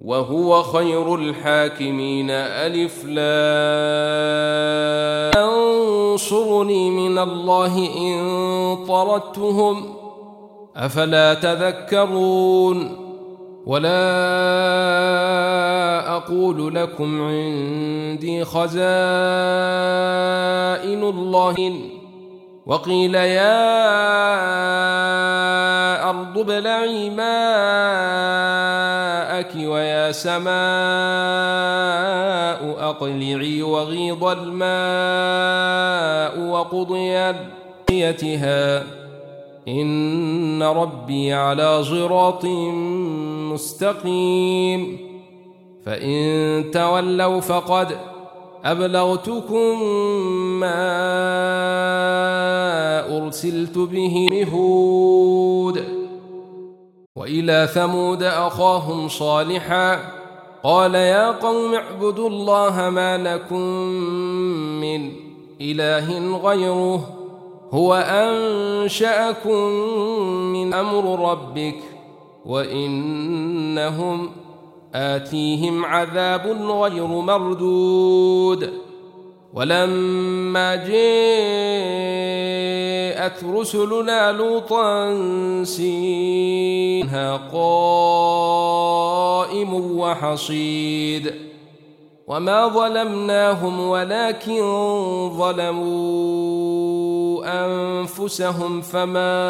وهو خير الحاكمين. ألف لام انصرني من الله إن طردتهم أفلا تذكرون. ولا أقول لكم عندي خزائن الله وقيل يا أرض ابلعي ماءك ويا سماء أقلعي وغيض الماء وقضي بنيتها إن ربي على صراط مستقيم. فإن تولوا فقد أبلغتكم ما أرسلت به هود. وإلى ثمود أخاهم صالحا قال يا قوم اعبدوا الله ما لكم من إله غيره هو أنشأكم من أمر ربك وإنهم آتيهم عذاب غير مردود. ولما جاءت رسلنا لوطا سيئها قائم وحصيد وما ظلمناهم ولكن ظلموا أنفسهم فما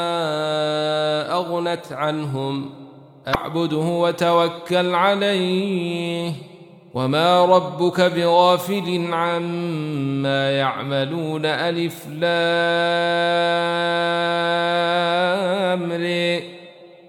أغنت عنهم أعبده وتوكل عليه وما ربك بغافل عما يعملون. ألف لام ر